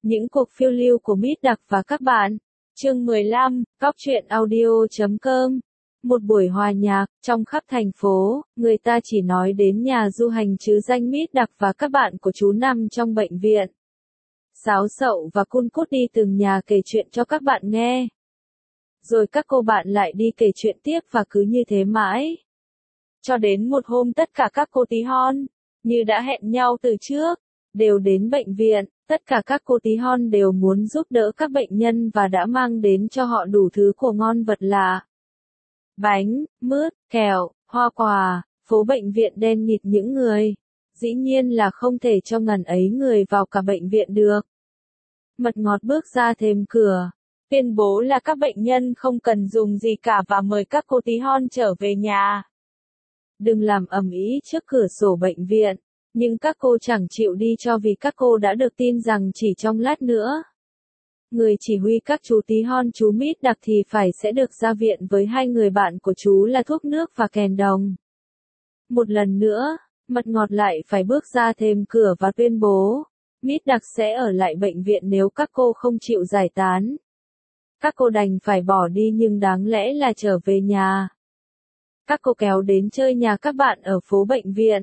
Những cuộc phiêu lưu của Mít Đặc và các bạn. Chương 15, Cóc truyện audio.com. Một buổi hòa nhạc, trong khắp thành phố, người ta chỉ nói đến nhà du hành chứ danh Mít Đặc và các bạn của chú nằm trong bệnh viện. Sáo Sậu và Cun Cút đi từng nhà kể chuyện cho các bạn nghe. Rồi các cô bạn lại đi kể chuyện tiếp và cứ như thế mãi. Cho đến một hôm tất cả các cô tí hon, như đã hẹn nhau từ trước, đều đến bệnh viện. Tất cả các cô tí hon đều muốn giúp đỡ các bệnh nhân và đã mang đến cho họ đủ thứ của ngon vật lạ. Bánh, mứt, kẹo, hoa quả, phố bệnh viện đen nghịt những người. Dĩ nhiên là không thể cho ngần ấy người vào cả bệnh viện được. Mật ngọt bước ra thềm cửa, tuyên bố là các bệnh nhân không cần dùng gì cả và mời các cô tí hon trở về nhà. Đừng làm ầm ĩ trước cửa sổ bệnh viện. Nhưng các cô chẳng chịu đi cho vì các cô đã được tin rằng chỉ trong lát nữa, người chỉ huy các chú tí hon chú Mít Đặc thì phải sẽ được ra viện với hai người bạn của chú là thuốc nước và kèn đồng. Một lần nữa, Mật ngọt lại phải bước ra thềm cửa và tuyên bố, Mít Đặc sẽ ở lại bệnh viện nếu các cô không chịu giải tán. Các cô đành phải bỏ đi nhưng đáng lẽ là trở về nhà. Các cô kéo đến chơi nhà các bạn ở phố bệnh viện.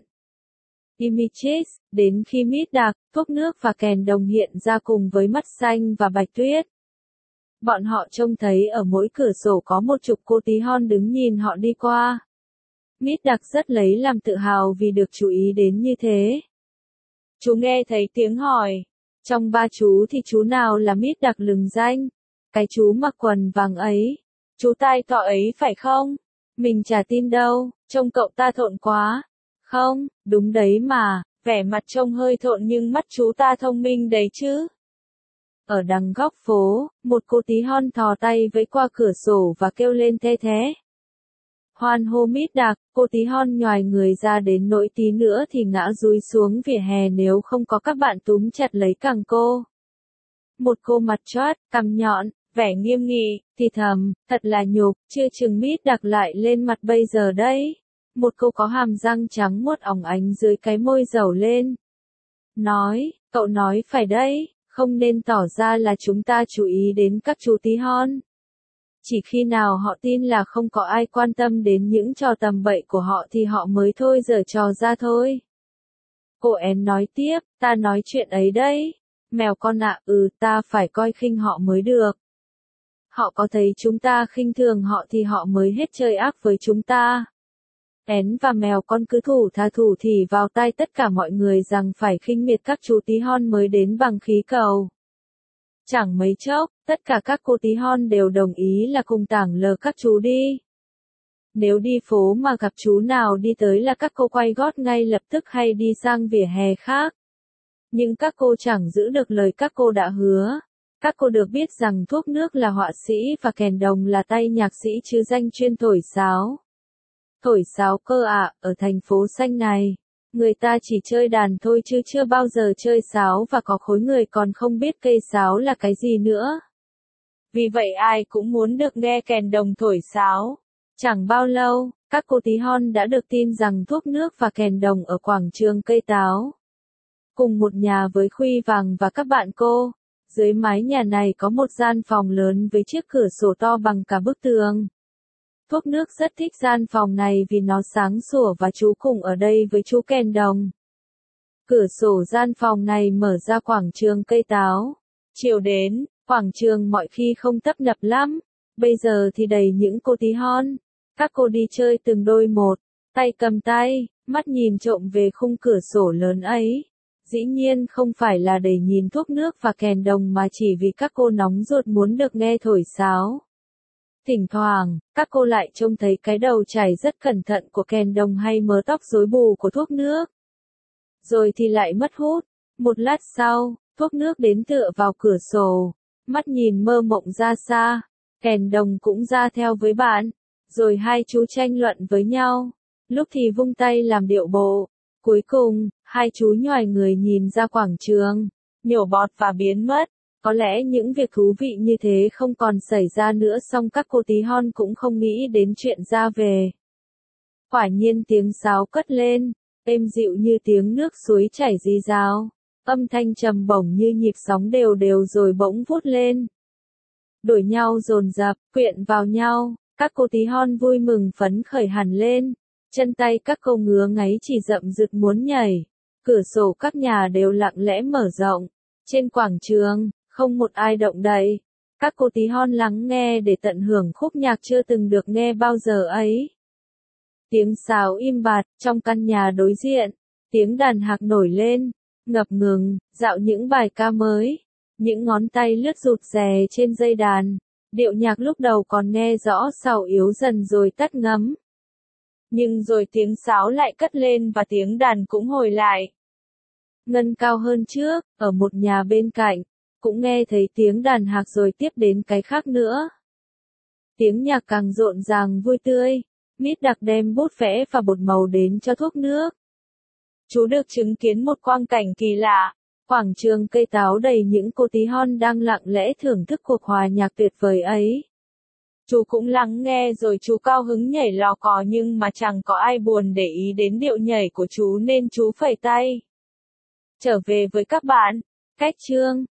Images, đến khi Mít Đặc, thuốc nước và kèn đồng hiện ra cùng với Mắt Xanh và Bạch Tuyết. Bọn họ trông thấy ở mỗi cửa sổ có một chục cô tí hon đứng nhìn họ đi qua. Mít Đặc rất lấy làm tự hào vì được chú ý đến như thế. Chú nghe thấy tiếng hỏi. Trong ba chú thì chú nào là Mít Đặc lừng danh? Cái chú mặc quần vàng ấy. Chú tai to ấy phải không? Mình chả tin đâu, trông cậu ta thộn quá. Không, đúng đấy mà, vẻ mặt trông hơi thộn nhưng mắt chú ta thông minh đấy chứ. Ở đằng góc phố, một cô tí hon thò tay vẫy qua cửa sổ và kêu lên the thé. Hoan hô Mít Đặc, cô tí hon nhoài người ra đến nỗi tí nữa thì ngã dúi xuống vỉa hè nếu không có các bạn túm chặt lấy cẳng cô. Một cô mặt chót, cằm nhọn, vẻ nghiêm nghị, thì thầm, thật là nhục, chưa chừng Mít Đặc lại lên mặt bây giờ đấy. Một cô có hàm răng trắng muốt óng ánh dưới cái môi dầu lên. Nói, cậu nói phải đấy, không nên tỏ ra là chúng ta chú ý đến các chú tí hon. Chỉ khi nào họ tin là không có ai quan tâm đến những trò tầm bậy của họ thì họ mới thôi giở trò ra thôi. Cô én nói tiếp, ta nói chuyện ấy đấy. Mèo con ạ, ta phải coi khinh họ mới được. Họ có thấy chúng ta khinh thường họ thì họ mới hết chơi ác với chúng ta. Én và mèo con cứ thủ thà thủ thì vào tai tất cả mọi người rằng phải khinh miệt các chú tí hon mới đến bằng khí cầu. Chẳng mấy chốc, tất cả các cô tí hon đều đồng ý là cùng tảng lờ các chú đi. Nếu đi phố mà gặp chú nào đi tới là các cô quay gót ngay lập tức hay đi sang vỉa hè khác. Nhưng các cô chẳng giữ được lời các cô đã hứa. Các cô được biết rằng thuốc nước là họa sĩ và kèn đồng là tay nhạc sĩ chứ danh chuyên thổi sáo. Thổi sáo cơ ạ, ở thành phố xanh này, người ta chỉ chơi đàn thôi chứ chưa bao giờ chơi sáo và có khối người còn không biết cây sáo là cái gì nữa. Vì vậy ai cũng muốn được nghe kèn đồng thổi sáo. Chẳng bao lâu, các cô tí hon đã được tin rằng thuốc nước và kèn đồng ở quảng trường cây táo. Cùng một nhà với Khuy Vàng và các bạn cô. Dưới mái nhà này có một gian phòng lớn với chiếc cửa sổ to bằng cả bức tường. Thuốc nước rất thích gian phòng này vì nó sáng sủa và chú cùng ở đây với chú kèn đồng. Cửa sổ gian phòng này mở ra quảng trường cây táo. Chiều đến, quảng trường mọi khi không tấp nập lắm. Bây giờ thì đầy những cô tí hon. Các cô đi chơi từng đôi một, tay cầm tay, mắt nhìn trộm về khung cửa sổ lớn ấy. Dĩ nhiên không phải là để nhìn thuốc nước và kèn đồng mà chỉ vì các cô nóng ruột muốn được nghe thổi sáo. Thỉnh thoảng, các cô lại trông thấy cái đầu chải rất cẩn thận của kèn đồng hay mớ tóc rối bù của thuốc nước. Rồi thì lại mất hút. Một lát sau, thuốc nước đến tựa vào cửa sổ, mắt nhìn mơ mộng ra xa, kèn đồng cũng ra theo với bạn. Rồi hai chú tranh luận với nhau, lúc thì vung tay làm điệu bộ. Cuối cùng, hai chú nhoài người nhìn ra quảng trường, nhổ bọt và biến mất. Có lẽ những việc thú vị như thế không còn xảy ra nữa song các cô tí hon cũng không nghĩ đến chuyện ra về. Quả nhiên tiếng sáo cất lên, êm dịu như tiếng nước suối chảy rì rào. Âm thanh trầm bổng như nhịp sóng đều đều rồi bỗng vút lên. Đuổi nhau dồn dập, quyện vào nhau, các cô tí hon vui mừng phấn khởi hẳn lên. Chân tay các cô ngứa ngáy chỉ rậm rực muốn nhảy. Cửa sổ các nhà đều lặng lẽ mở rộng. Trên quảng trường, không một ai động đậy. Các cô tí hon lắng nghe để tận hưởng khúc nhạc chưa từng được nghe bao giờ ấy. Tiếng sáo im bặt, trong căn nhà đối diện, tiếng đàn hạc nổi lên, ngập ngừng, dạo những bài ca mới. Những ngón tay lướt rụt rè trên dây đàn, điệu nhạc lúc đầu còn nghe rõ sau yếu dần rồi tắt ngấm. Nhưng rồi tiếng sáo lại cất lên và tiếng đàn cũng hồi lại. Ngân cao hơn trước, ở một nhà bên cạnh, cũng nghe thấy tiếng đàn hạc rồi tiếp đến cái khác nữa. Tiếng nhạc càng rộn ràng vui tươi, Mít Đặc đem bút vẽ và bột màu đến cho thuốc nước. Chú được chứng kiến một quang cảnh kỳ lạ, quảng trường cây táo đầy những cô tí hon đang lặng lẽ thưởng thức cuộc hòa nhạc tuyệt vời ấy. Chú cũng lắng nghe rồi chú cao hứng nhảy lò cò nhưng mà chẳng có ai buồn để ý đến điệu nhảy của chú nên chú phẩy tay. Trở về với các bạn, cách chương